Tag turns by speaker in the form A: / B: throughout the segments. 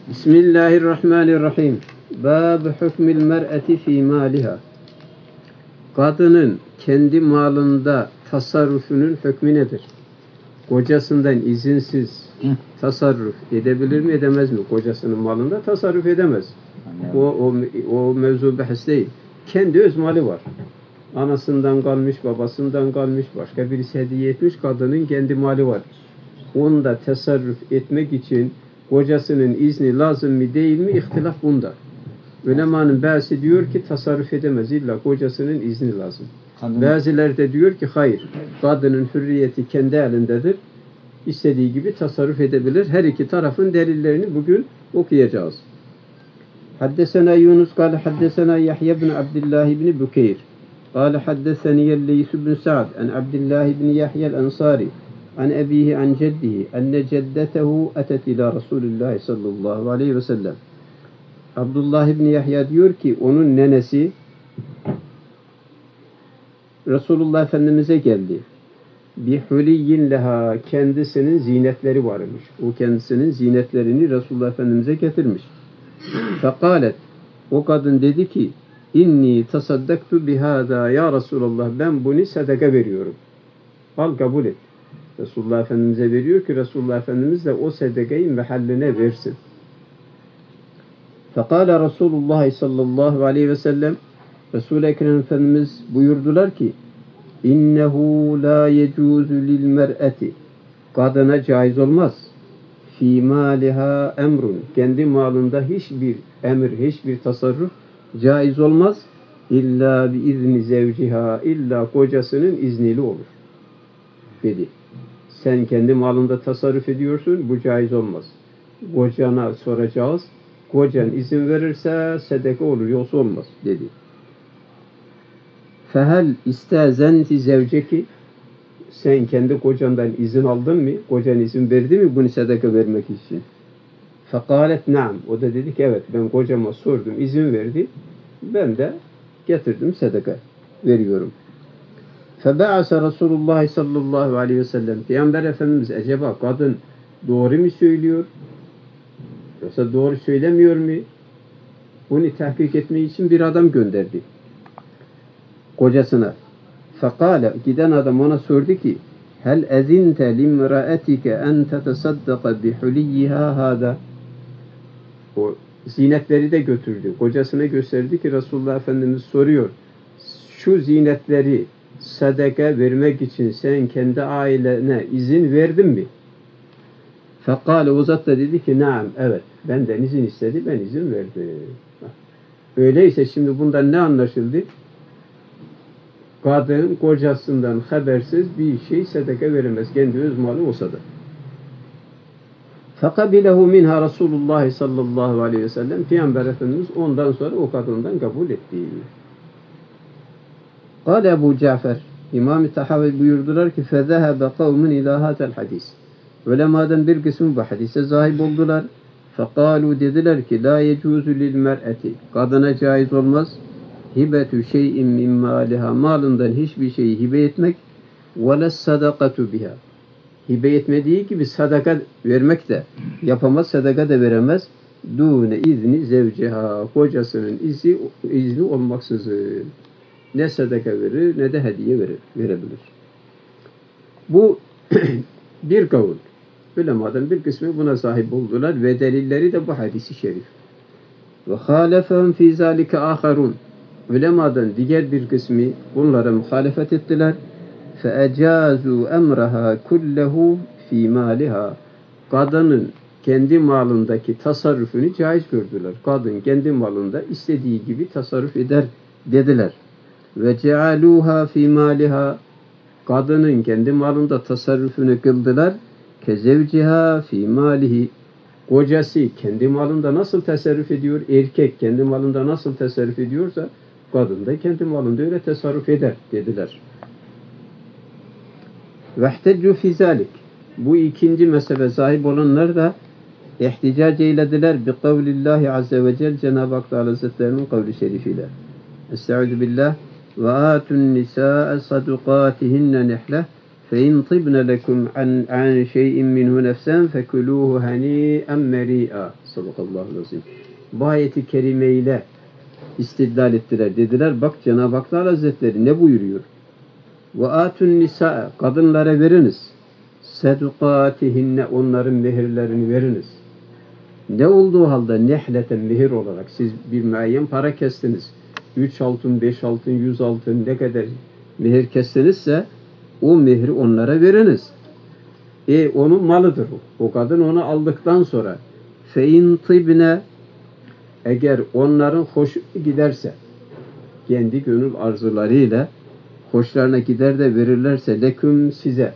A: Bismillahirrahmanirrahim. Bab hükmül mer'eti fi maliha. Kadının kendi malında tasarrufunun hükmü nedir? Kocasından izinsiz tasarruf edebilir mi, edemez mi? Kocasının malında tasarruf edemez. O mevzu bahis değil. Kendi öz mali var. Anasından kalmış, babasından kalmış, başka birisi hediye etmiş, kadının kendi mali var. Onda tasarruf etmek için kocasının izni lazım mı değil mi? İhtilaf bunda. Ulemanın bazısı diyor ki tasarruf edemez, illa kocasının izni lazım. Bazıları da diyor ki hayır, kadının hürriyeti kendi elindedir. İstediği gibi tasarruf edebilir. Her iki tarafın delillerini bugün okuyacağız. Haddesena Yunus kâle haddesena Yahya bin Abdullah bin Bukeyr kâle haddeseni Leys bin Sa'd an Abdullah bin Yahya el-Ansari an ebihi an ceddihi enne ceddetehu atet ila Resulullah sallallahu aleyhi ve sellem. Abdullah ibn Yahya diyor ki onun nenesi Resulullah Efendimiz'e geldi. Bihuliyyin leha, kendisinin zinetleri varmış. O kendisinin zinetlerini Resulullah Efendimiz'e getirmiş. Fekalet, o kadın dedi ki inni tasaddaktu bihâdâ ya Resulallah, ben bunu sadaka veriyorum. Al kabul et. Resulullah Efendimiz'e veriyor ki Resulullah Efendimiz de o sadakayı mehalline versin. Fekâle Resulullah sallallahu aleyhi ve sellem, Resul-i Ekrem Efendimiz buyurdular ki İnnehu la yecuzu lil mer'eti, kadına caiz olmaz. Fî mâliha emrun, kendi malında hiçbir emir, hiçbir tasarruf caiz olmaz. İlla bi izni zevciha, illa kocasının izniyle olur dedi. Sen kendi malında tasarruf ediyorsun, bu caiz olmaz. Kocana soracağız. Kocan izin verirse sadaka olur, yoksa olmaz dedi. Fehel istezenti zevceki, sen kendi kocandan izin aldın mı? Kocan izin verdi mi bunu sadaka vermek için? Fekalet naam. O da dedi ki evet, ben kocama sordum, izin verdi. Ben de getirdim, sadaka veriyorum. Febe'ase Resulullah sallallahu aleyhi ve sellem. Peygamber Efendimiz acaba kadın doğru mu söylüyor? Yoksa doğru söylemiyor mu? Bunu tahkik etmek için bir adam gönderdi kocasına. Fekale, giden adam ona sordu ki hel ezinte limraetike en tetesaddaka bihuliyyiha hâdâ. O zinetleri de götürdü. Kocasına gösterdi ki Resulullah Efendimiz soruyor. Şu zinetleri sadaka vermek için sen kendi ailene izin verdin mi? Fekale, o zat da dedi ki naam, evet, benden izin istedi, ben izin verdim. Öyleyse şimdi bundan ne anlaşıldı? Kadın kocasından habersiz bir şey sadaka veremez, kendi öz malı olsa da. Fekabilehu minha Resulullah sallallahu aleyhi ve sellem. Peygamber Efendimiz ondan sonra o kadından kabul etti. Kâle Ebu Cafer, İmam-ı Tahavi buyurdular ki fezehebe kavmun ilâ hâzel hadis. Ulemadan bir kısmı bu hadise zahip oldular. Fekalu, dediler ki la yecuzu lil mer'eti, kadına caiz olmaz. Hibetu şey'in min maliha, malından hiçbir şeyi hibe etmek, ve les sadakatu biha, hibe etmediği gibi sadaka vermek de yapamaz, sadaka da veremez. Dune izni zevciha, kocasının izni olmaksızın ne sadaka verir ne de hediye verebilir. Bu bir kavul. Ulemadan bir kısmı buna sahip oldular ve delilleri de bu hadisi şerif. Ve halefehum fî zâlike âharun. Ulemadan diğer bir kısmı bunlara muhalefet ettiler. فَاَجَازُوا اَمْرَهَا كُلَّهُ ف۪ي مَالِهَا. Kadının kendi malındaki tasarrufunu caiz gördüler. Kadın kendi malında istediği gibi tasarruf eder dediler. وَجَعَلُوهَا ف۪ي مَالِهَا. Kadının kendi malında tasarrufunu kıldılar. كَزَوْجِهَا ف۪ي مَالِهِ. Kocası kendi malında nasıl tasarruf ediyor, erkek kendi malında nasıl tasarruf ediyorsa kadın da kendi malında öyle tasarruf eder dediler. Vehteccu fi zalik. Bu ikinci mezhebe sahip olanlar da ihticac eylediler bi kavlillahi azze ve celle, Cenab-ı Hak Teala Hazretlerinin kavli şerifiyle. Estaizu billah. Ve atun nisa'e sadukatihinne nehle فَاِنْ طِبْنَ لَكُمْ عَنْ شَيْءٍ مِّنْهُ نَفْسًا فَكُلُوهُ هَنِيئًا مَرِيئًا. Sadakallahu lazim. Bu ayeti kerimeyle istidlal ettiler. Dediler bak Cenab-ı Hak Hazretleri ne buyuruyor? وَآتُ النِّسَاءَ Kadınlara veriniz. Sedukatihinne onların mehirlerini veriniz. Ne olduğu halde nehleten mehir olarak siz bir müeyyen para kestiniz. 3 altın, 5 altın, 100 altın ne kadar mehir kestinizse o mehri onlara veriniz. Onun malıdır o. O kadın onu aldıktan sonra fein tibne eğer onların hoş giderse kendi gönül arzularıyla hoşlarına gider de verirlerse leküm size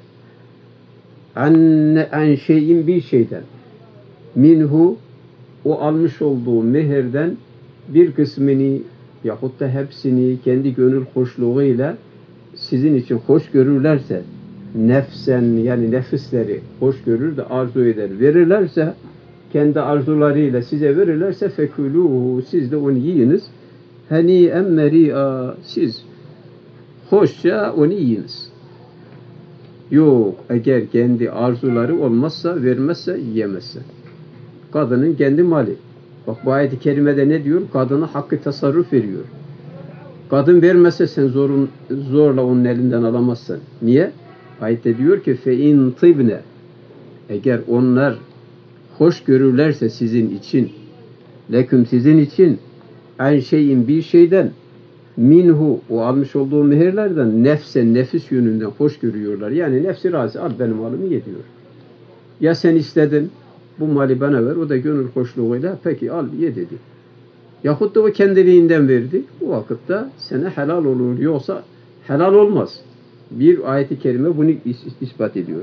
A: an şeyin bir şeyden minhu o almış olduğu mehirden bir kısmını yahut da hepsini kendi gönül hoşluğuyla sizin için hoş görürlerse nefsen yani nefisleri hoş görür de arzu eder verirlerse kendi arzularıyla size verirlerse fekuluhu siz de onu yiyiniz hani'en meri'a siz hoşça onu yiyiniz. Yok eğer kendi arzuları olmazsa vermezse yiyemezse. Kadının kendi mali. Bak bu ayet-i kerimede ne diyor? Kadına hakkı tasarruf veriyor. Kadın vermezse sen zorla onun elinden alamazsın. Niye? Ayette diyor ki fein tibne eğer onlar hoş görürlerse sizin için leküm sizin için en şeyin bir şeyden minhu o almış olduğu mehirlerden nefse nefis yönünden hoş görüyorlar. Yani nefsi razı al benim malımı ye diyor. Ya sen istedin bu mali bana ver o da gönül hoşluğuyla peki al ye dedi. Yahut da o kendiliğinden verdi. Bu vakitte sana helal olur yoksa helal olmaz. Bir ayet-i kerime bunu ispat ediyor.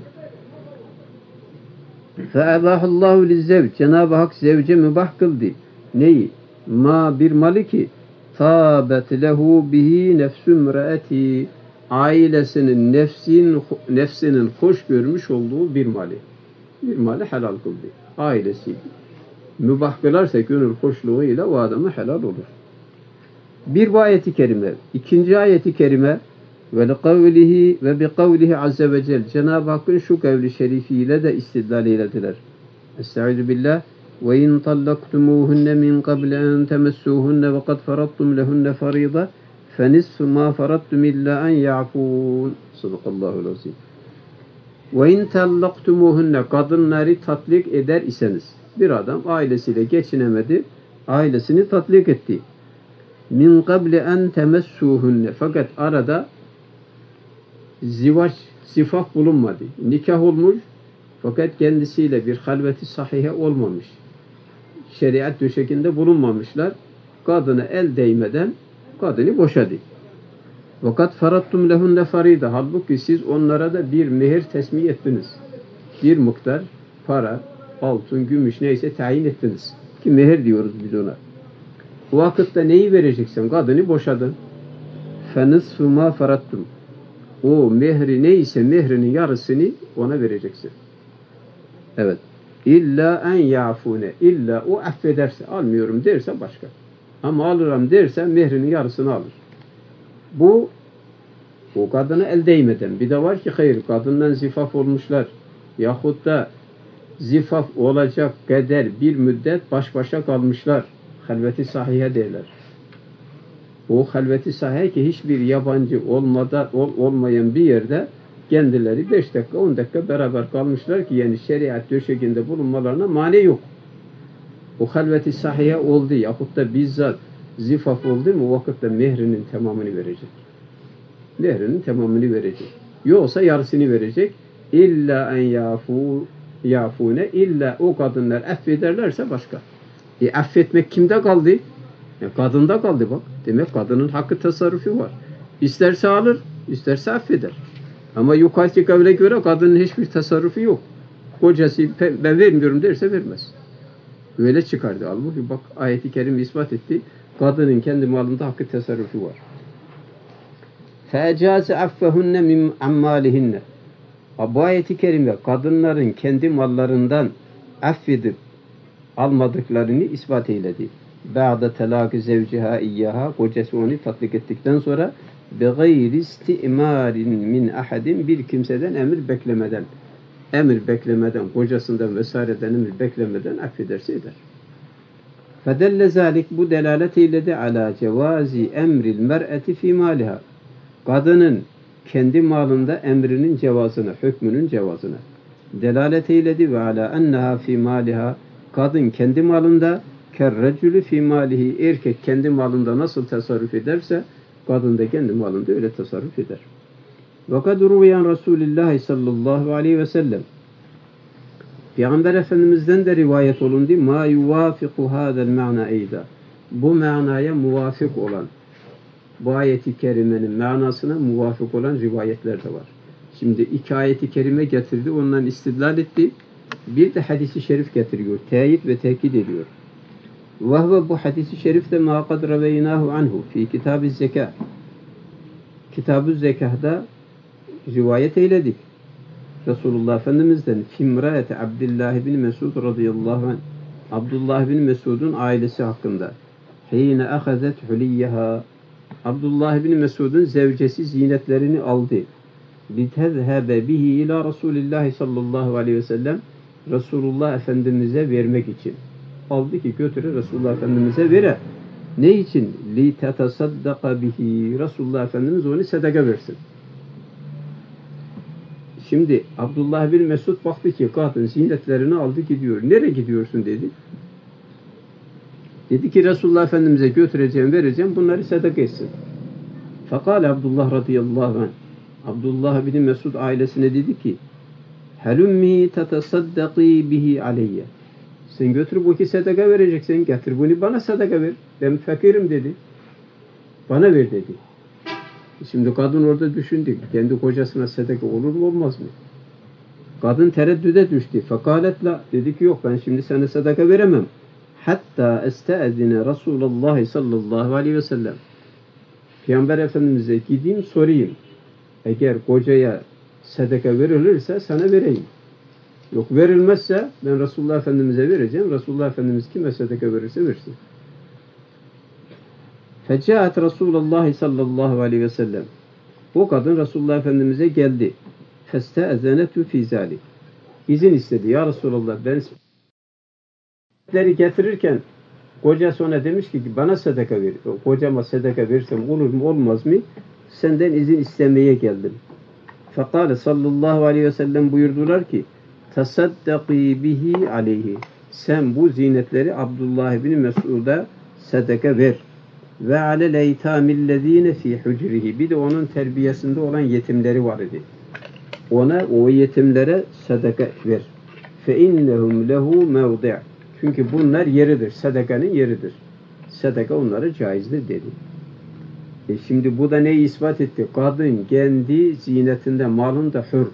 A: فَاَبَاهُ اللّٰهُ لِلزَّوْجِ Cenab-ı Hak zevce mübah kıldı. Neyi? Ma bir malı ki tâbet lehu bihi nefsü mre'eti ailesinin nefsinin hoş görmüş olduğu bir mali. Bir mali helal kıldı. Ailesi mübah kılarsa gönül hoşluğuyla o adamı helal olur. Bir bu ayeti kerime. İkinci ayeti kerime ve bi kavlihi azze ve celle Cenab-ı Hakk'ın şu kavli şerifiyle de istidlal eylediler. Estaizu billah ve in tallaktumuhunne min qabli en temessuhunne ve kad faradtum lehunne farida fenisfu ma faradtum illa en ya'fun. Sadakallahu lazim. Ve in tallaktumuhunne kadınları tatlik eder iseniz bir adam ailesiyle geçinemedi, ailesini tatlik etti. Min qabli en temessuhunne fakat arada zifaf bulunmadı. Nikah olmuş fakat kendisiyle bir halveti sahihe olmamış. Şeriat döşekinde bulunmamışlar. Kadına el değmeden kadını boşadı. Fakat farattum lehunne farida. Halbuki siz onlara da bir mehir tesmih ettiniz. Bir miktar para, altın, gümüş neyse tayin ettiniz. Ki mehir diyoruz biz ona. Bu vakitte neyi vereceksin? Kadını boşadın. Fenisfu ma farattum. O mehri neyse mehrinin yarısını ona vereceksin. Evet. İlla en ya'fune. İlla o affederse, almıyorum derse başka. Ama alırım derse mehrinin yarısını alır. Bu o kadına el değmeden. Bir de var ki hayır kadından zifaf olmuşlar. Yahut da zifaf olacak kadar bir müddet baş başa kalmışlar. Halveti sahihe derler. O halveti sahihe ki hiçbir yabancı olmayan bir yerde kendileri 5 dakika 10 dakika beraber kalmışlar ki yani şeriat döşeğinde bulunmalarına mani yok. O halveti sahihe oldu yahut da bizzat zifaf oldu mu o vakitte mehrinin tamamını verecek. Mehrinin tamamını verecek. Yoksa yarısını verecek. İlla en yafune illa o kadınlar affederlerse başka. Affetmek kimde kaldı? Kadında kaldı bak. Demek kadının hakkı tasarrufu var. İsterse alır, isterse affeder. Ama yukarıki kavle göre kadının hiçbir tasarrufu yok. Kocası ben vermiyorum derse vermez. Öyle çıkardı. Halbuki bak ayet-i kerime ispat etti. Kadının kendi malında hakkı tasarrufu var. فَاَجَازَ عَفَّهُنَّ مِنْ عَمَّالِهِنَّ Bu ayet-i kerime kadınların kendi mallarından affedip almadıklarını ispat eyledi. Ba'da telâki zevciha iyyaha kocası onu tatbik ettikten sonra بِغَيْرِ اسْتِئْمَارٍ مِنْ ahadin bir kimseden emir beklemeden, kocasından vesaireden emir beklemeden affederse eder. فَدَلَّ ذَٰلِكَ bu delalet eyledi ala cevazi emril mer'eti fi maliha. Kadının kendi malında emrinin cevazına, hükmünün cevazına delalet eyledi ve ala enneha fi maliha, kadın kendi malında kerrecülü fi malihi, erkek kendi malında nasıl tasarruf ederse kadın da kendi malında öyle tasarruf eder. Ve kad ruviyan Resulullah sallallahu aleyhi ve sellem, Peygamber Efendimiz'den de rivayet olundu. Ma yuvafiku hadel ma'na eyda. Bu manaya muvafık olan, bu ayeti kerimenin manasına muvafık olan rivayetler de var. Şimdi iki ayeti kerime getirdi, ondan istidlal etti. Bir de hadisi şerif getiriyor. Teyit ve tekit ediyor. Vahve bu hadisi şerifte ma kad raveynahu anhu fi kitab-ı zekâh. Kitab-ı zekâh'da rivayet eyledik. Resulullah Efendimiz'den Fimra'ete Abdullah bin Mesud radıyallahu anh. Abdullah bin Mesud'un ailesi hakkında. Hine ahazet huliyyeha. Abdullah bin Mesud'un zevcesi zinetlerini aldı. Litezhebe bihi ila Resulillah sallallahu aleyhi ve sellem. Resulullah Efendimiz'e vermek için. Aldı ki götürür Resulullah Efendimiz'e vere. Ne için? Litetesaddaka bihi. Resulullah Efendimiz onu sadaka versin. Şimdi Abdullah bin Mesud baktı ki kadın zinetlerini aldı gidiyor. Nereye gidiyorsun dedi. Dedi ki Resulullah Efendimiz'e götüreceğim, vereceğim, bunları sadaka etsin. Fakal Abdullah radıyallahu anh. Abdullah bin Mesud ailesine dedi ki Helummi tetesaddaki bihi aleyye. Sen götür bu ki sadaka vereceksin. Getir bunu bana sadaka ver. Ben fakirim dedi. Bana ver dedi. Şimdi kadın orada düşündü. Kendi kocasına sadaka olur mu olmaz mı? Kadın tereddüde düştü. Fekalet la. Dedi ki yok ben şimdi sana sadaka veremem. Hatta este'ezine Resulullah sallallahu aleyhi ve sellem. Peygamber Efendimiz'e gideyim sorayım. Eğer kocaya sadaka verilirse sana vereyim. Yok verilmezse ben Resulullah Efendimiz'e vereceğim. Resulullah Efendimiz kime sadaka verirse versin. Fecaat Resulullah sallallahu aleyhi ve sellem. O kadın Resulullah Efendimiz'e geldi. Feste'ezenetu fi zalik. İzin istedi. Ya Resulullah ben getirirken kocası ona demiş ki bana sadaka ver. Kocama sadaka versem olur mu olmaz mı? Senden izin istemeye geldim. Fekale sallallahu aleyhi ve sellem buyurdular ki tasaddaki bihi aleyhi. Sen bu zinetleri Abdullah bin Mesud'a sadaka ver. Ve alel eytamillezine fi hucrihi. Bir de onun terbiyesinde olan yetimleri var idi. Ona o yetimlere sadaka ver. Fe innehum lehu mevdi'. Çünkü bunlar yeridir. Sadakanın yeridir. Sadaka onlara caizdir dedi. Şimdi bu da neyi ispat etti? Kadın kendi zinetinde, malında hür.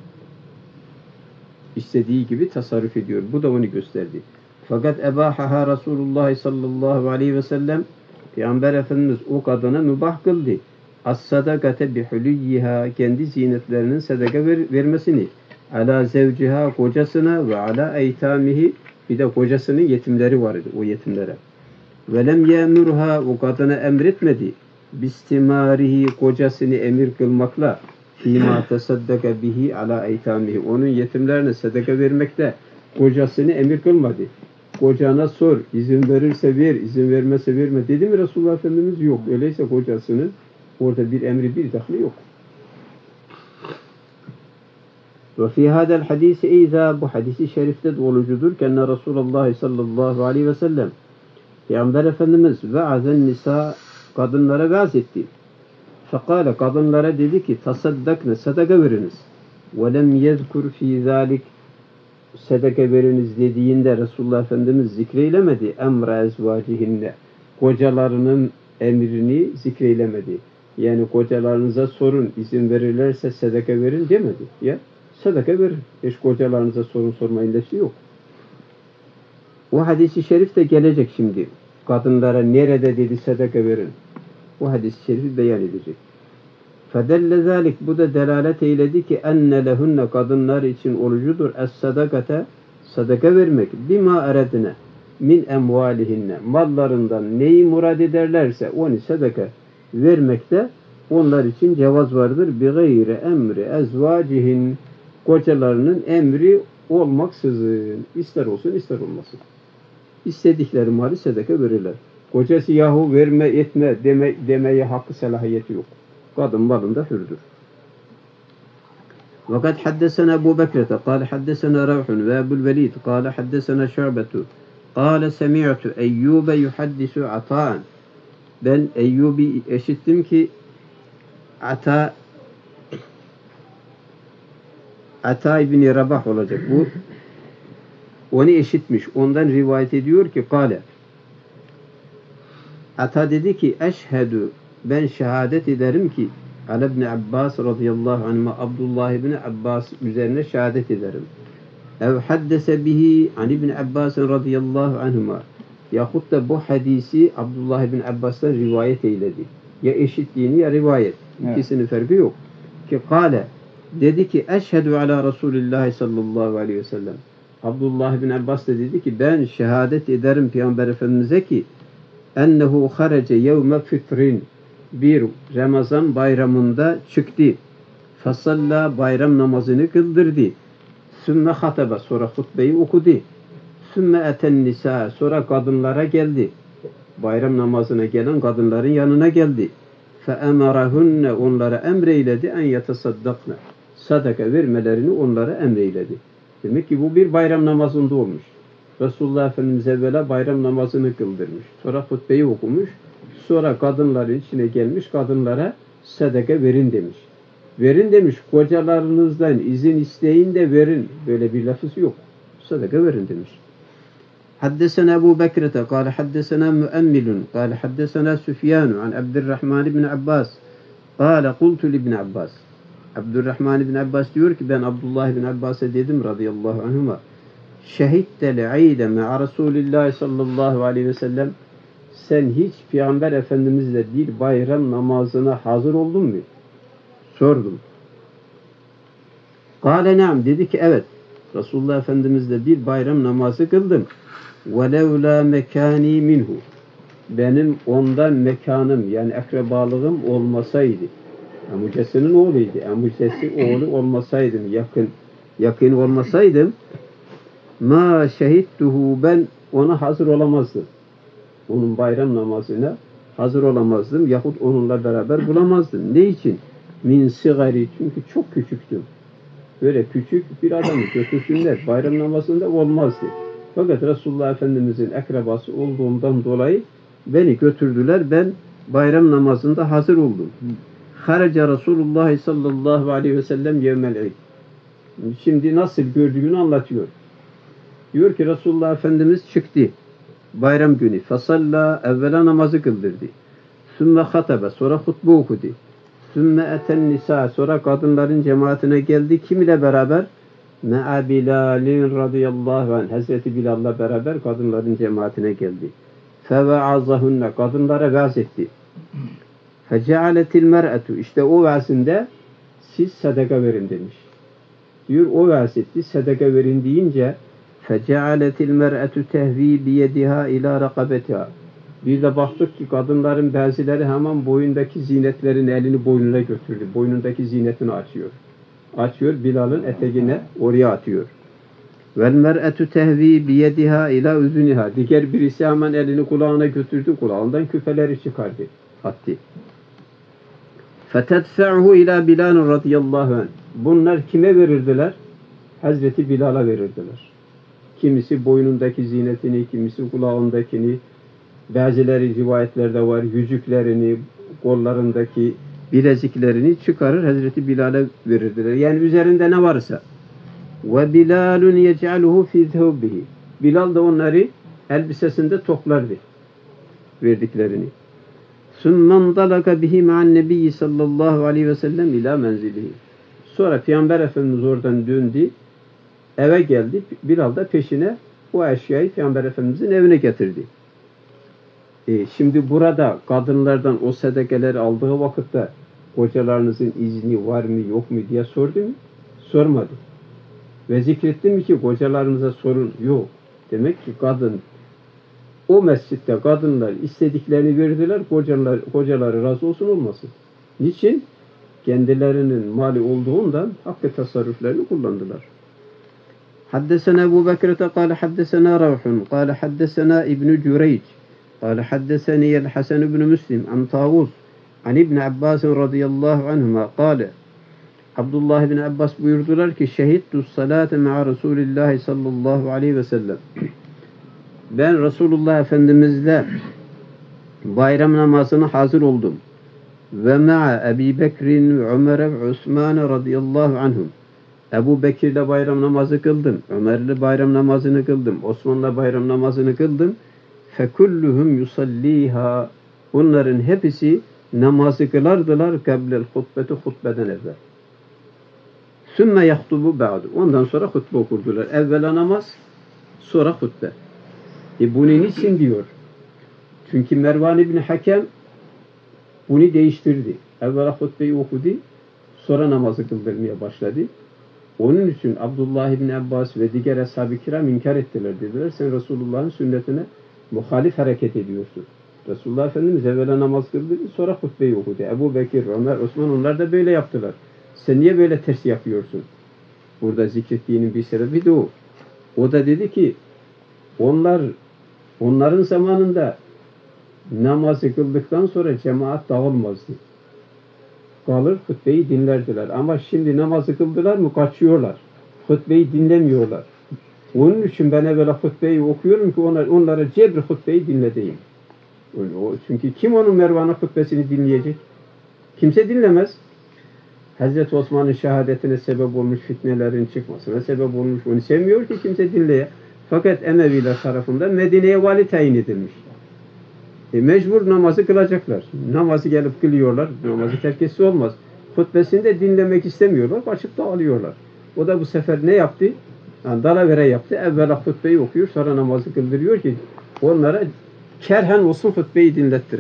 A: İstediği gibi tasarruf ediyor. Bu da onu gösterdi. Fakat ebahaha Resulullah sallallahu aleyhi ve sellem Peygamber Efendimiz o kadına mübah kıldı. As-sadakate bihuliyyiha, kendi zinetlerinin sadaka vermesini. Ala zevciha, kocasına ve ala eytamihi, bir de kocasının yetimleri vardı o yetimlere. Ve lem yemurha, o kadına emretmedi. Bistimarihi, kocasını emir kılmakla. Fîmâ tesaddaka bihi ala eytamihi, onun yetimlerine sadaka vermekte kocasını emir kılmadı. Kocana sor, izin verirse ver, izin vermezse verme dedi mi Resulullah Efendimiz? Yok. Öyleyse kocasının orada bir emri, bir dahli yok. Ve fî hâdel hadîsi eyzâ, bu hadisi şerifte dolucudur ki enne Resulullah sallallahu aleyhi ve sellem Peygamber Efendimiz ve'azen nisa, kadınlara vaaz etti. Fekâle, kadınlara dedi ki tasaddakne, sadaka veriniz. Ve lem yezkur fî zâlik, sadaka veriniz dediğinde Resulullah Efendimiz zikreylemedi. Emre ezvacihinne, kocalarının emrini zikreylemedi. Yani kocalarınıza sorun, izin verirlerse sadaka verin demedi. Ya sadaka verin. Hiç kocalarınıza sorun sormayın da şey yok. O hadisi şerif de gelecek şimdi. Kadınlara nerede dedi sadaka verin. Bu hadis-i şerifi beyan edecek. Fedelle zalik, bu da delalet eyledi ki enne lehunne, kadınlar için orucudur es-sadakate, sadaka vermek, bima eredine min emvalihinne, mallarından neyi murad ederlerse onu sadaka vermekte onlar için cevaz vardır. Bi gayri emri ezvacihin, kocalarının emri olmaksızın. İster olsun ister olmasın. İstedikleri mali sadaka verirler. Kocası yahu verme etme demeye hakkı selahiyeti yok. Kadın malında hürdür. وقد حدثنا أبو بكرة قال حدثنا روح وأبو الوليد قال حدثنا شعبة قال سمعت أيوب يحدث عطاء. Ben Eyyubi işittim ki Ata İbni Rabah olacak bu. Onu işitmiş. Ondan rivayet ediyor ki kâle. Ata dedi ki eşhedü, ben şehadet ederim ki Ali ibn Abbas radıyallahu anh'a, Abdullah ibn Abbas üzerine şehadet ederim. Ev haddese bihi an ibn Abbas radıyallahu anhuma, yahut da bu hadisi Abdullah ibn Abbas'tan rivayet eyledi. Ya eşitliğini ya rivayet. İkisinin farkı yok. Ki kâle, dedi ki eşhedü ala Resulillah sallallahu aleyhi ve sellem. Abdullah ibn Abbas da dedi ki ben şehadet ederim Peygamber Efendimiz'e ki ennehu harece yevme fitrin, bir Ramazan bayramında çıktı. Fasalla, bayram namazını kıldırdı. Sümme hataba, sonra hutbeyi okudu. Sümme eten nisa, sonra kadınlara geldi. Bayram namazına gelen kadınların yanına geldi. Fe emarahunne, onlara emreyledi en yetesaddakna, sadaka vermelerini onlara emreyledi. Demek ki bu bir bayram namazında olmuş. Resulullah Efendimiz evvela bayram namazını kıldırmış. Sonra hutbeyi okumuş. Sonra kadınların içine gelmiş, kadınlara sadaka verin demiş. Verin demiş, kocalarınızdan izin isteyin de verin. Böyle bir lafız yok. Sadaka verin demiş. Haddesena Ebu Bekrete, kâle haddesena müemmilun, kâle haddesena Süfyanu, an Abdurrahman ibn Abbas, kâle kultu ibn Abbas. Abdurrahman ibn Abbas diyor ki ben Abdullah ibn Abbas'a dedim radıyallahu anhuma, şehittel iyde me'a Resulillah sallallahu aleyhi ve sellem, sen hiç Peygamber Efendimizle değil bayram namazına hazır oldun mu? Sordum. Kâle ne'am, dedi ki evet. Resulullah Efendimizle bir bayram namazı kıldım. وَلَوْ لَا مَكَانِي minhu. Benim ondan mekanım, yani akrabalığım olmasaydı. Amcasının oğluydu. Amcası oğlu olmasaydım, yakın olmasaydım, ma şehittuhu, ben ona hazır olamazdım. Onun bayram namazına hazır olamazdım. Yahut onunla beraber bulamazdım. Ne için? Min sigari, çünkü çok küçüktüm. Böyle küçük bir adamı götürsünler. Bayram namazında olmazdı. Fakat Resulullah Efendimizin akrabası olduğumdan dolayı beni götürdüler. Ben bayram namazında hazır oldum. Haraca Resulullah sallallahu aleyhi ve sellem yevmel eid. Şimdi nasıl gördüğünü anlatıyor. Diyor ki Resulullah Efendimiz çıktı bayram günü. Fasalla, evvela namazı kıldırdı. Sümme hatabe, sonra hutbe okudu. Sümme eten nisa, sonra kadınların cemaatine geldi. Kim ile beraber? Me'a Bilalin radıyallahu anh. Hazreti Bilal'la beraber kadınların cemaatine geldi. Feve'azahunne, kadınlara vaaz etti. Fecealetil mer'etu, işte o vaazinde siz sadaka verin demiş. Diyor o vaaz etti, sadaka verin deyince fecealetil mer'etu tehvi biyediha ila rakabetiha. Bir de baktık ki kadınların bazıları hemen boyundaki zinetlerin elini boynuna götürdü. Boynundaki zinetini açıyor. Açıyor, Bilal'ın eteğine oraya atıyor. Vel mer'etu tehvi biyediha ila uzuniha. Diğer birisi hemen elini kulağına götürdü. Kulağından küpeleri çıkardı. Attı. Fetedfe'uhu ila Bilal radıyallahu anh. Bunlar kime verirdiler? Hazreti Bilal'a verirdiler. Kimisi boynundaki zinetini, kimisi kulağındakini, bazıları rivayetlerde var, yüzüklerini, kollarındaki bileziklerini çıkarır, Hazreti Bilal'e verirdiler. Yani üzerinde ne varsa. Ve Bilalun yec'aluhu fi thawbihi. Bilal da onları elbisesinde toplardı, verdiklerini. Summan dalaka bihi ma'an nebiyyi sallallahu aleyhi ve sellem ila menzilihi. Sonra Peygamber Efendimiz oradan döndü, eve geldi. Bilal da peşine o eşyayı Peygamber Efendimizin evine getirdi. Şimdi burada kadınlardan o sedekeleri aldığı vakitte kocalarınızın izni var mı yok mu diye sordu mu? Sormadı. Ve zikretti mi ki kocalarınıza sorun yok. Demek ki kadın, o mescitte kadınlar istediklerini verdiler, kocaları razı olsun olmasın. Niçin? Kendilerinin mali olduğundan hakkı tasarruflarını kullandılar. Haddesena Ebu Bekrete kâle haddesena Ravhun kâle haddesena İbn-i Cüreyc kâle haddeseniyel Hasan ibn Müslim an Tavus an İbn Abbas radıyallahu anhuma kâle Abdullah ibn Abbas buyurdular ki şehittu salate ma'a Resulillah sallallahu aleyhi ve sellem. Ben Resulullah Efendimizle bayram namazına hazır oldum. Ve ma'a Ebi Bekir'in ve Ömer ve Osman radıyallahu anhum. Ebu Bekir'le bayram namazı kıldım. Ömer'le bayram namazını kıldım. Osman'la bayram namazını kıldım. Fekulluhum yusalliha. Bunların hepsi namazı kılardılar kablel hutbeti hutbeden evvel. Sümme yahtubu ba'du. Ondan sonra hutbe okurdular. Evvela namaz, sonra hutbe. Bunun için diyor. Çünkü Mervan İbni Hakem bunu değiştirdi. Evvela hutbeyi okudu, sonra namazı kıldırmaya başladı. Onun için Abdullah İbni Abbas ve diğer ashab-ı kiram inkar ettiler. Dediler sen Resulullah'ın sünnetine muhalif hareket ediyorsun. Resulullah Efendimiz evvela namaz kıldırdı, sonra hutbeyi okudu. Ebu Bekir, Ömer, Osman onlar da böyle yaptılar. Sen niye böyle ters yapıyorsun? Burada zikrettiğinin bir sebebi de o. O da dedi ki onların zamanında namazı kıldıktan sonra cemaat dağılmazdı. Kalır hutbeyi dinlerdiler. Ama şimdi namazı kıldılar mı kaçıyorlar. Hutbeyi dinlemiyorlar. Onun için ben evvela hutbeyi okuyorum ki onlara cebri hutbeyi dinleteyim. Çünkü kim onun Mervan'a hutbesini dinleyecek? Kimse dinlemez. Hazreti Osman'ın şehadetine sebep olmuş, fitnelerin çıkmasına sebep olmuş. Onu sevmiyor ki kimse dinleye. Fakat Emeviler tarafından Medine'ye vali tayin edilmiş. Mecbur namazı kılacaklar. Namazı gelip kılıyorlar. Namazı terk etse olmaz. Hutbesini de dinlemek istemiyorlar. Açıp dağılıyorlar. O da bu sefer ne yaptı? Yani dalavere yaptı. Evvela hutbeyi okuyor. Sonra namazı kıldırıyor ki onlara kerhen olsun hutbeyi dinlettire.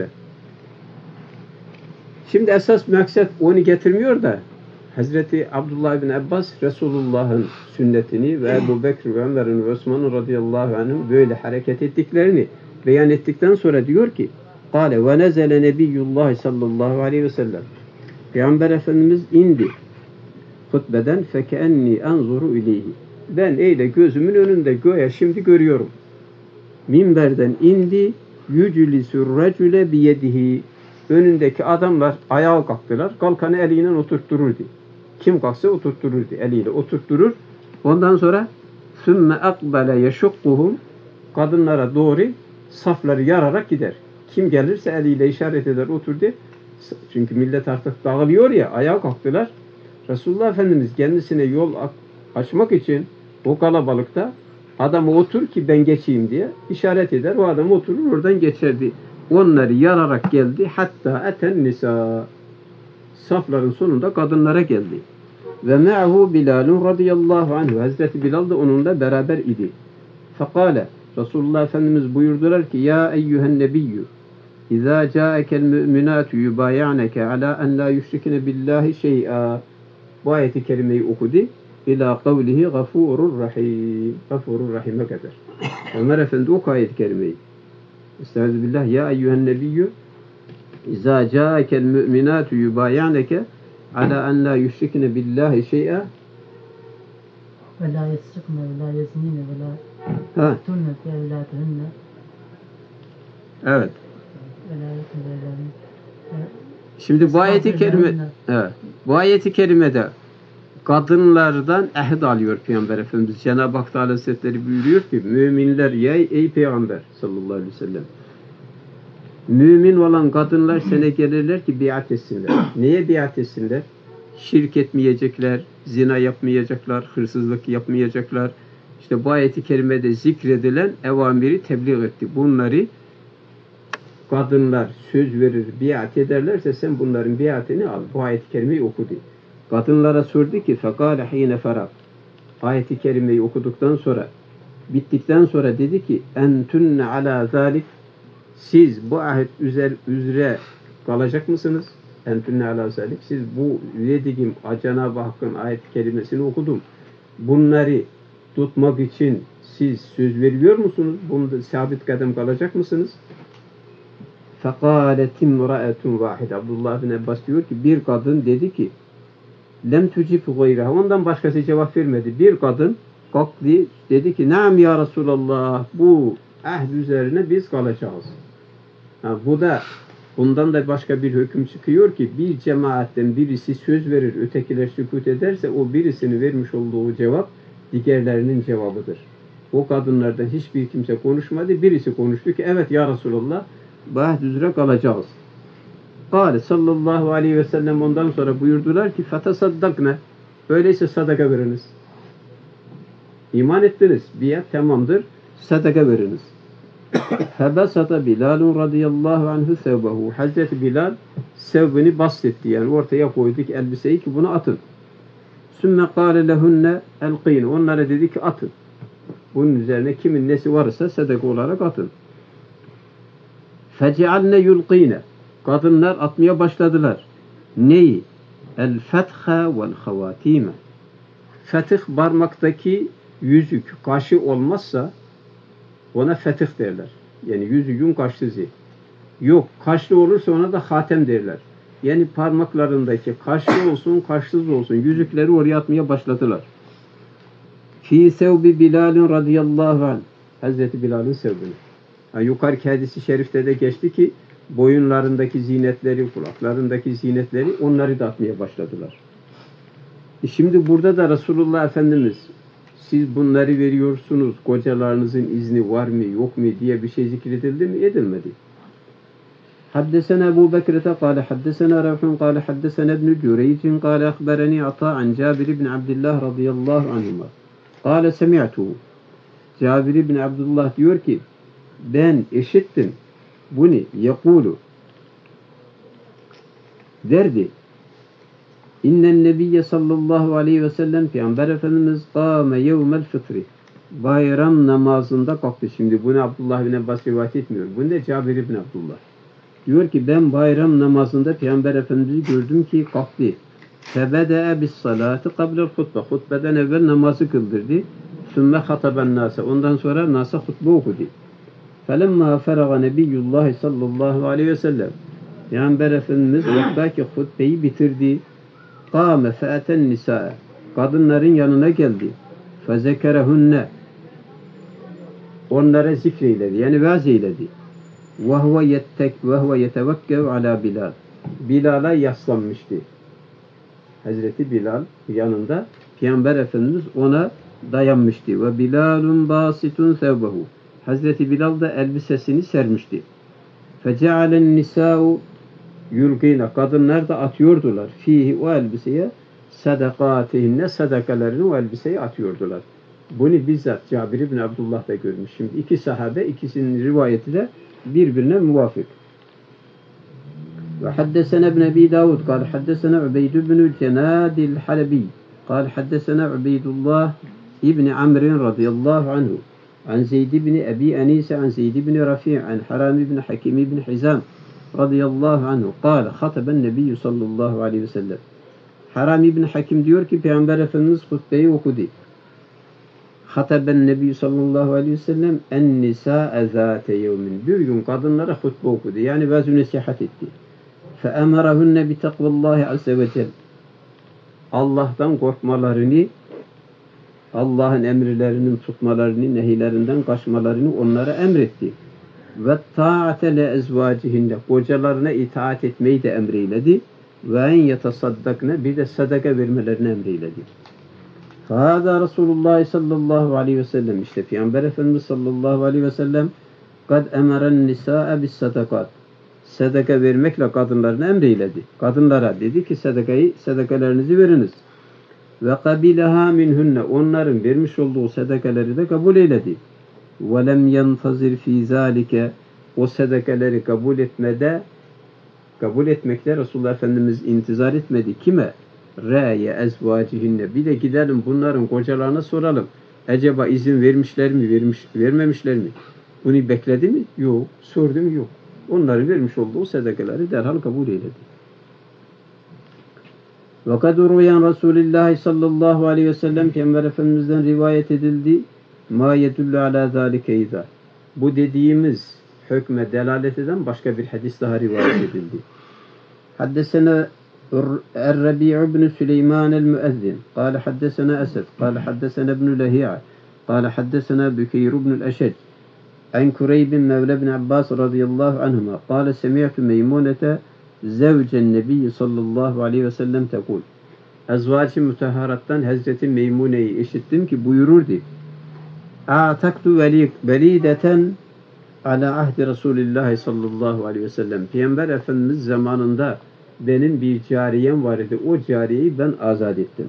A: Şimdi esas maksat onu getirmiyor da Hazreti Abdullah bin Abbas Resulullah'ın sünnetini ve Ebu Bekir ve Ömer'in ve Osman'ın radıyallahu anh'ın böyle hareket ettiklerini beyan ettikten sonra diyor ki Kale ve nezele nebiyyullah sallallahu aleyhi ve sellem Peygamber Efendimiz indi hutbeden fekeenni anzuru ileyhi. Ben öyle gözümün önünde göğe şimdi görüyorum. Minberden indi yücülisur recule biyedihi. Önündeki adamlar ayağa kalktılar. Kalkanı eliyle oturttururdu. Kim kalksa oturttururdu. Eliyle oturtturur. Ondan sonra sümme akbele yeşukkuhum kadınlara doğru safları yararak gider. Kim gelirse eliyle işaret eder oturdu. Çünkü millet artık dağılıyor ya ayağa kalktılar. Resulullah Efendimiz kendisine yol açmak için o kalabalıkta adamı otur ki ben geçeyim diye işaret eder. O adam oturur oradan geçerdi. Onları yararak geldi. Hatta eten nisa. Safların sonunda kadınlara geldi. Ve me'hu Bilalun radıyallahu anhu. Hazreti Bilal da onunla beraber idi. Fekale. Resulullah Efendimiz buyurdular ki ya eyyühen nebiyyü İzâ câekel mü'minâtu yubaya'neke alâ en lâ yüşrikine billahi şey'a. Bu ayeti kerimeyi okudu. İlâ kavlihi gafûrur rahîm. Gafûrur rahîm'e kadar. Ömer Efendi oku ayeti kerimeyi. Estağfirullah. Ya eyyühen nebiyyü İzâ câekel mü'minâtu yubaya'neke alâ en lâ yüşrikine billahi şey'a.
B: Ve lâ yesrikne ve lâ yeznine ve lâ yaktunne fi evlâdihenne.
A: Evet.
B: Ve lâ yekûne.
A: Şimdi bu ayeti kerime, evet, bu ayeti kerimede kadınlardan ehd alıyor Peygamber Efendimiz. Cenab-ı Hak Teala Hazretleri buyuruyor ki müminler ey Peygamber sallallahu aleyhi ve sellem mümin olan kadınlar sana gelirler ki biat etsinler. Neye biat etsinler? Şirk etmeyecekler, zina yapmayacaklar, hırsızlık yapmayacaklar. İşte bu ayeti kerimede zikredilen evamiri tebliğ etti. Bunları kadınlar söz verir, biat ederlerse sen bunların biatini al. Bu ayet-i kerimeyi okudu. Kadınlara sordu ki فَقَالَ حِينَ فَرَقْ ayet-i kerimeyi okuduktan sonra bittikten sonra dedi ki اَنْتُنَّ عَلَى ذَٰلِكَ siz bu ahit üzere kalacak mısınız? اَنْتُنَّ عَلَى ذَٰلِكَ siz bu dediğim Cenab-ı Hakk'ın ayet-i kerimesini okudum. Bunları tutmak için siz söz veriyor musunuz? Bunda sabit kadem kalacak mısınız? فَقَالَتِ امْرَأَةٌ وَاحِدَ Abdullah bin Abbas diyor ki bir kadın dedi ki lem tucib gayraha. Ondan başkası cevap vermedi. Bir kadın kalktı dedi ki naam ya Resulallah, bu ahd üzerine biz kalacağız. Bu da bundan da başka bir hüküm çıkıyor ki bir cemaatten birisi söz verir, ötekiler sükut ederse o birisinin vermiş olduğu cevap diğerlerinin cevabıdır. O kadınlardan hiçbir kimse konuşmadı. Birisi konuştu ki evet ya Resulallah, bu ahd üzere kalacağız. Kâle sallallahu aleyhi ve sellem ondan sonra buyurdular ki fetasaddakne, öyleyse sadaka veriniz. İman ettiniz, biat tamamdır, sadaka veriniz. Febesata Bilalun radıyallahu anhu sevbehu. Hazreti Bilal sevbini bastetti, yani ortaya koyduk elbiseyi ki bunu atın. Sümme kâle lehunne elqîn. Onlara dedi ki atın. Bunun üzerine kimin nesi varsa sadaka olarak atın. Fecealne yulqîne. Kadınlar atmaya başladılar. Neyi? El fetha vel havatime. Fetih parmaktaki yüzük, kaşı olmazsa ona fetih derler. Yani yüzüğün kaşlısı. Yok, kaşlı olursa ona da hatem derler. Yani parmaklarındaki kaşlı olsun, kaşsız olsun yüzükleri oraya atmaya başladılar. Fî sevbi Bilal'in radıyallahu anh. Hazreti Bilal'in sevbini. Yani yukarıki hadisi şerifte de geçti ki boyunlarındaki zinetleri, kulaklarındaki zinetleri onları da atmaya başladılar. Şimdi burada da Resulullah Efendimiz siz bunları veriyorsunuz, kocalarınızın izni var mı yok mu diye bir şey zikredildi mi? Edilmedi. Haddesena Ebu Bekrete kâle haddesena Revhun kâle haddesena İbn-i Cüreycin kâle akbereni ata an Cabir ibn Abdullah radıyallahu anhuma. Kâle semi'tu. Cabir ibn Abdullah diyor ki ben işittim bunu yekulu derdi. İnnen nebiyye sallallahu aleyhi ve sellem Peygamber Efendimiz kâme yevmel fıtri. Bayram namazında kalktı. Şimdi bunu Abdullah bin Abbas rivayet etmiyor. Bunu da Cabir ibn Abdullah. Diyor ki ben bayram namazında Peygamber Efendimiz'i gördüm ki kalktı. Febede'e bis salati kablel hutbe. Hutbeden evvel namazı kıldırdı. Sümme hataben nase. Ondan sonra nasa hutbe okudu. Felemma feraga nebiyyullah sallallahu aleyhi ve sellem. Peygamber Efendimiz vaktaki hutbeyi bitirdi. Kâme fe'eten nisâe. Kadınların yanına geldi. Fezekerehunne. Onlara zikreyledi. Yani vaaz eyledi. Vehve yetevekkev ala Bilal. Bilal'a yaslanmıştı. Hazreti Bilal yanında Peygamber Efendimiz ona dayanmıştı. Ve Bilalun basitun sevbehu. Hazreti Bilal da elbisesini sermişti. Fecealen nisâ'u yulgîne. Kadınlar da atıyordular. Fihi o elbiseye sadakatihinne, sadakalarını o elbiseye atıyordular. Bunu bizzat Cabir ibn Abdullah da görmüş. Şimdi iki sahabe, ikisinin rivayeti de birbirine muvafık. Ve haddesena ibn Abi Davud kâle haddesena Ubeyd ibn Cenadil Halebi kâle haddesena Ubeydullah ibn Amrin radıyallahu anhu an Zeyd ibn Abi Enise an Zeyd ibn Rafi' an Haram ibn Hakim ibn Hizam radıyallahu anhu kâle hataben nebiyyü sallallahu aleyhi ve sellem. Haram ibn Hakim diyor ki Peygamber Efendimiz hutbeyi okudu. Hataben nebiyyü sallallahu aleyhi ve sellem en nisâ'e zâte yevmin. Bir gün kadınlara hutbe okudu. Yani vaaz-ı nesihat etti. Fe emerahunne bi takvallahi azze ve celle. Allah'tan korkmalarını, Allah'ın emirlerinin tutmalarını, nehilerinden kaçmalarını onlara emretti. Ve ta'ate le ezvacihinne. Kocalarına itaat etmeyi de emreyledi. Ve en yetasaddakne, bir de sadaka vermelerini emreyledi. Fâdâ Resulullah sallallahu aleyhi ve sellem. İşte Peygamber Efendimiz sallallahu aleyhi ve sellem kad emeren nisâ'e bis sadakat. Sadaka vermekle kadınlarını emreyledi. Kadınlara dedi ki sadakalarınızı veriniz. Ve kabileha minhunne. Onların vermiş olduğu sadakaları da kabul eyledi. Ve lem yentazir fî zâlike. O sadakaları kabul etmekle Resulullah Efendimiz intizar etmedi. Kime? Râye ezvâcihinne. Bir de gidelim bunların kocalarına soralım. Acaba izin vermişler mi, vermemişler mi? Bunu bekledi mi? Yok. Sordum, yok. Onların vermiş olduğu sadakaları derhal kabul eyledi. Ve kad ruyan Resulullah sallallahu aleyhi ve sellem Peygamber Efendimiz'den rivayet edildi. Ma yedullu ala zâlike izâ. Bu dediğimiz hükme delalet eden başka bir hadis daha rivayet edildi. Haddesena الربيع بن سليمان المؤذن قال حدثنا أسد قال حدثنا ابن لهيعة قال حدثنا بكير بن الأشج عن كريب مولى بن عباس رضي الله عنهما قال سمعت ميمونة زوج النبي صلى الله عليه وسلم تقول Ezvac-ı Müteharat'tan Hazreti Meymune'yi işittim ki buyururdu. A'taktu velideten ala ahdi Resulillah sallallahu aleyhi ve sellem. Peygamber Efendimiz zamanında benim bir cariyem var idi. O cariyeyi ben azat ettim.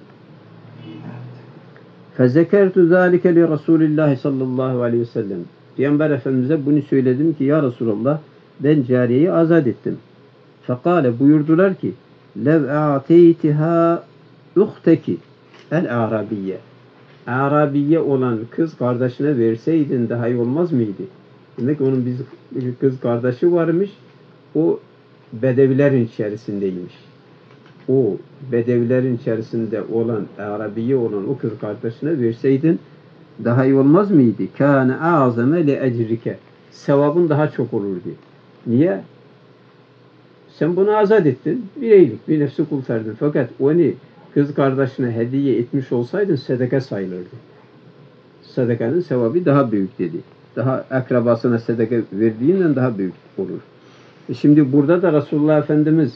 A: Fezekertu zâlike li Resulillah sallallahu aleyhi ve sellem. Peygamber Efendimiz'e bunu söyledim ki ya Resulallah ben cariyeyi azat ettim. Fekale buyurdular ki lev a'teytiha uhteki el-Arabiye. Arabiye olan kız kardeşine verseydin daha iyi olmaz mıydı? Demek onun bir kız kardeşi varmış. O Bedevilerin içerisindeymiş. O Bedevilerin içerisinde olan Arabiye olan o kız kardeşine verseydin daha iyi olmaz mıydı? Kâne a'zame le ecrike. Sevabın daha çok olurdu. Niye? Sen bunu azat ettin. Bir iyilik, bir nefsi kurtardın. Fakat onu kız kardeşine hediye etmiş olsaydın sedaka sayılırdı. Sadakanın sevabı daha büyük dedi. Daha akrabasına sadaka verdiğinden daha büyük olur. Şimdi burada da Resulullah Efendimiz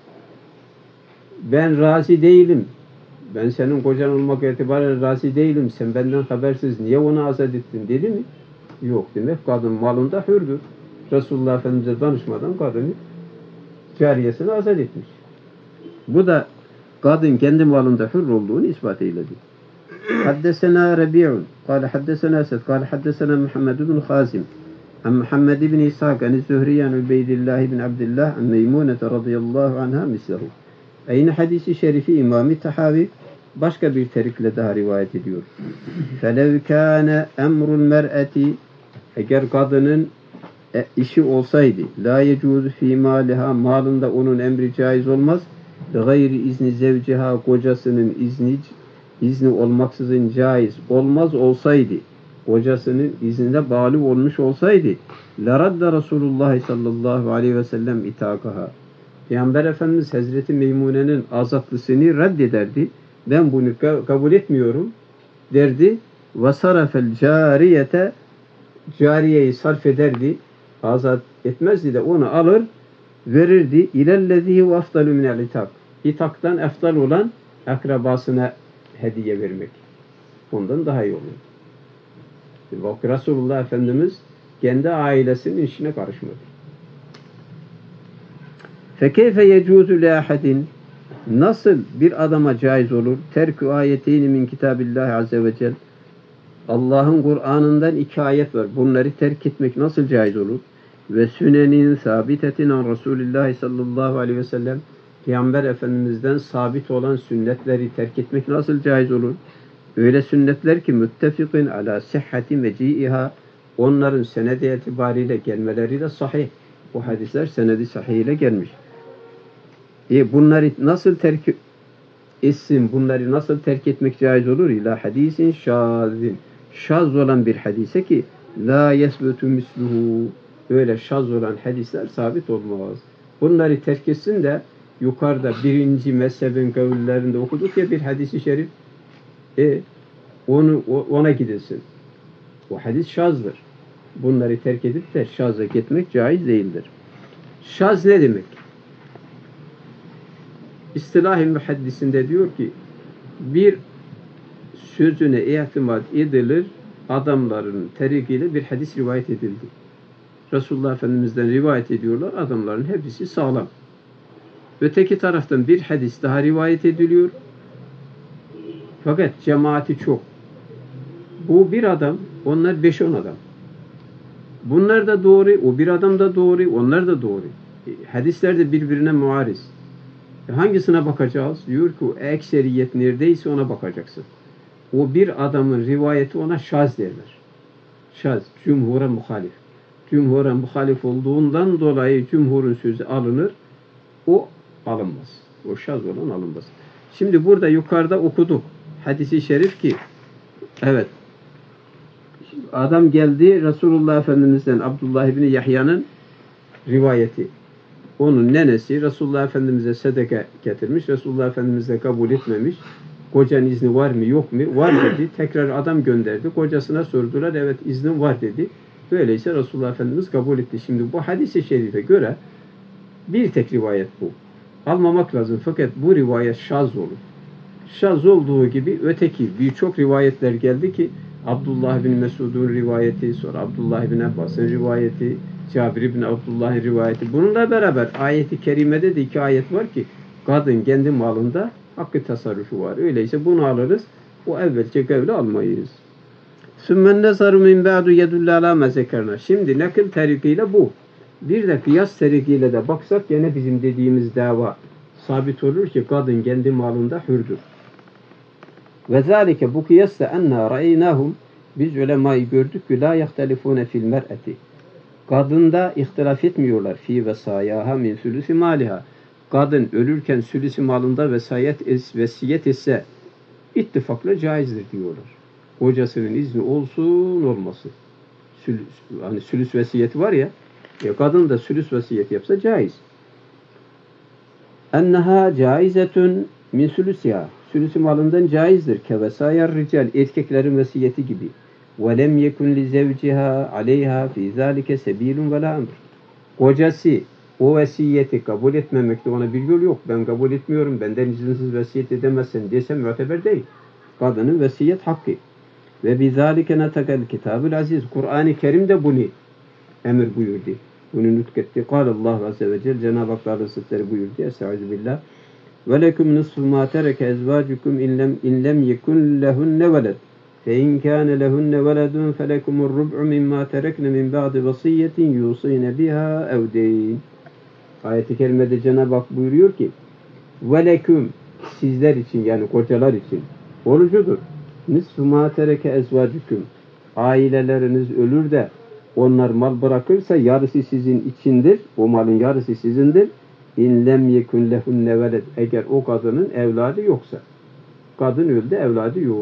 A: ben razı değilim. Ben senin kocan olmak itibariyle razı değilim. Sen benden habersiz niye onu azat ettin dedi mi? Yok demek kadın malında hürdür. Resulullah Efendimiz'e danışmadan kadını cariyesini azat etmiş. Bu da kadın kendi malında hür olduğunu ispat eyledi. Haddesena Rabi'un kâle haddesena Esed kâle haddesena Muhammed ibn Khazim an Muhammed ibn İshak an Zühriye an Ubeydillah ibn Abdillah an Meymunete radıyallahu anha mislehu. Aynı hadisi şerifi İmam-ı Tahavi başka bir terikle daha rivayet ediyor. فَلَوْ كَانَ اَمْرُ الْمَرْأَةِ Eğer kadının işi olsaydı la yecuzu fi maliha malında onun emri caiz olmaz. Gayri izni zevciha kocasının izni olmaksızın caiz olmaz olsaydı kocasının iznine bağlı olmuş olsaydı la radda Resulullah sallallahu aleyhi ve sellem itakaha. Peygamber Efendimiz Hazreti Meymune'nin azatlısını reddederdi. Ben bunu kabul etmiyorum derdi. Ve sarafel cariyete cariyeyi sarf ederdi. Azat etmezdi de onu alır verirdi. İlellezî ve afdalü minel itak. İtaktan eftal olan akrabasına hediye vermek. Ondan daha iyi olur. Bak Resulullah Efendimiz kendi ailesinin işine karışmadı. Fekeyfe yecuzu li ahadin nasıl bir adama caiz olur? Terkü ayeteyni min kitabillahi azze ve cel. Allah'ın Kur'an'ından 2 ayet var. Bunları terk etmek nasıl caiz olur? Ve sünenin sabitetin an Resulullah sallallahu aleyhi ve sellem. Peygamber Efendimiz'den sabit olan sünnetleri terk etmek nasıl caiz olur? Öyle sünnetler ki müttefikin ala sihhati meci'iha onların senedi itibariyle gelmeleriyle sahih. Bu hadisler senedi sahih ile gelmiş. Bunları nasıl terk etsin? Bunları nasıl terk etmek caiz olur? İla hadisin şazin. Şaz olan bir hadise ki la yesbetu misluhu. Öyle şaz olan hadisler sabit olmaz. Bunları terk etsin de yukarıda 1. mezhebin kavullerinde okuduk ya bir hadisi şerif. Ona gidilsin. O hadis şazdır. Bunları terk edip de şaza gitmek caiz değildir. Şaz ne demek? İstilah-ı muhaddisinde diyor ki bir sözüne itimat edilir adamların terikiyle bir hadis rivayet edildi. Resulullah Efendimiz'den rivayet ediyorlar. Adamların hepsi sağlam. Öteki taraftan bir hadis daha rivayet ediliyor. Fakat cemaati çok. Bu bir adam, onlar 5-10 adam. Bunlar da doğru, o bir adam da doğru, onlar da doğru. Hadisler de birbirine muariz. Hangisine bakacağız? Diyor ki o ekseriyet neredeyse ona bakacaksın. O bir adamın rivayeti ona şaz derler. Şaz, cumhura muhalif. Cumhura muhalif olduğundan dolayı cumhurun sözü alınır. O alınmaz. O şaz olan alınmaz. Şimdi burada yukarıda okuduk. Hadis-i şerif ki evet adam geldi Resulullah Efendimiz'den Abdullah İbni Yahya'nın rivayeti. Onun nenesi Resulullah Efendimiz'e sedeke getirmiş. Resulullah Efendimiz de kabul etmemiş. Kocanın izni var mı yok mu? Var dedi. Tekrar adam gönderdi. Kocasına sordular. Evet iznin var dedi. Böyleyse Resulullah Efendimiz kabul etti. Şimdi bu hadis-i şerife göre bir tek rivayet bu. Almamak lazım. Fakat bu rivayet şaz olur. Şaz olduğu gibi öteki birçok rivayetler geldi ki Abdullah bin Mesud'un rivayeti, sonra Abdullah bin Abbas'ın rivayeti, Cabir bin Abdullah'ın rivayeti. Bununla beraber ayeti kerimede de 2 ayet var ki kadın kendi malında hakkı tasarrufu var. Öyleyse bunu alırız. O evvelce kavli almayız. Sümmen nezaru min ba'du yedullu ala mezekerna. Şimdi nakil tarikiyle bu. Bir de kıyas tarikiyle de baksak yine bizim dediğimiz dava sabit olur ki kadın kendi malında hürdür. Ve zâlike bu kıyasla enna ra'inâhum biz ulemayı gördük ki la yahtelifûne fil mer'eti. Kadında ihtilaf etmiyorlar fi vesayaha min sülüsü maliha. Kadın ölürken sülüsü malında vesiyet etse ittifakla caizdir diyorlar. Kocasının izni olsun olmasın. Hani sülüs vesiyeti var ya, kadın da sülüs vesiyet yapsa caiz. Enneha caizetun min sülüsya. Sülüsü malından caizdir. Kevesayar rical, erkeklerin vesiyeti gibi. Ve lem yekun li zevciha aleyha fi zalike sebilun ve la emr. Kocası o vesiyeti kabul etmemekte ona bir yol yok. Ben kabul etmiyorum, benden izinsiz vesiyet edemezsin desem müteber değil. Kadının vesiyet hakkı. Ve bizalike netekel kitabul aziz. Kur'an-ı Kerim de bunu emir buyurdu. Bunu nutketti. Kâlallahu azze ve celle, Cenab-ı Hak Hazretleri buyurdu. Estaizu billah. Ve leküm nisfu mâ tereke ezvâcukum in lem yekun lehunne veled. Fe in kâne lehunne veledun felekumur rub'u mimmâ terekne min ba'di vasiyyetin yusîne biha ev deyn. Ayet-i kerimede Cenab-ı Hak buyuruyor ki ve leküm sizler için yani kocalar için orucudur. Nisfu mâ tereke ezvâcukum. Aileleriniz ölür de onlar mal bırakırsa yarısı sizin içindir. O malın yarısı sizindir. İn lem yekun lehunne veled. Eğer o kadının evladı yoksa. Kadın öldü, evladı yok.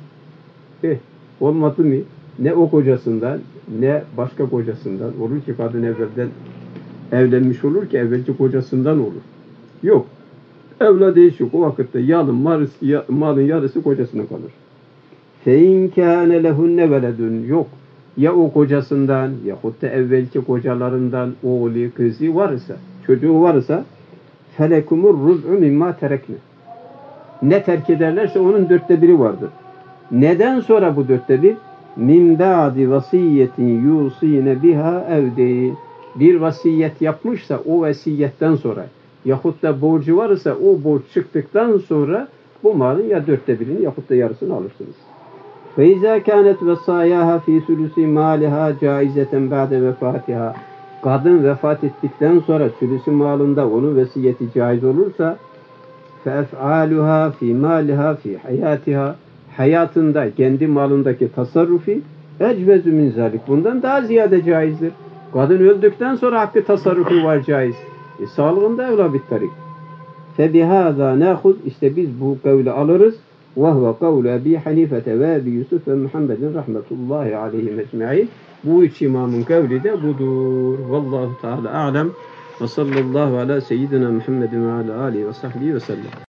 A: Olmadı mı? Ne o kocasından ne başka kocasından olur ki kadın evvelden evlenmiş olur ki evvelce kocasından olur. Yok. Evladı hiç yok. O vakitte malın yarısı kocasına kalır. Fein kâne lehunne veledun. Yok. Ya o kocasından yahut da evvelki kocalarından oğlu, kızı varsa, çocuğu varsa felekumur ruz'u mimma terekne. Ne terk ederlerse onun 1/4 vardır. Neden sonra bu 1/4? Min ba'di vasiyetin yusine biha ev değil. Bir vasiyet yapmışsa o vasiyetten sonra yahut da borcu varsa o borç çıktıktan sonra bu malın ya 1/4'ini yahut da yarısını alırsınız. فَاِذَا كَانَتْ وَصَايَاهَا ف۪ي سُلُسِ مَالِهَا جَائِزَةً بَعْدَ وَفَاتِهَا. Kadın vefat ettikten sonra sülüsü malında onun vesiyeti caiz olursa فَاَفْعَالُهَا ف۪ي مَالِهَا ف۪ي حَيَاتِهَا. Hayatında kendi malındaki tasarrufi ecvezu min zalik. Bundan daha ziyade caizdir. Kadın öldükten sonra hakkı tasarrufu var caiz. Sağlığında evla bittarik. فَبِهَذَا نَاخُذْ. İşte biz bu kavli alırız. وَهُوَ قَوْلُ أَبِي حَنِيفَةَ وَأَبِي يُوسُفَ وَمُحَمَّدٍ rahmetullahi aleyhim ecma'in. Bu üç imamın kavli de budur. Vallahu Teala a'lem. Ve sallallahu ala seyyidina Muhammedin ve ala alihi ve sahbihi ve sellem.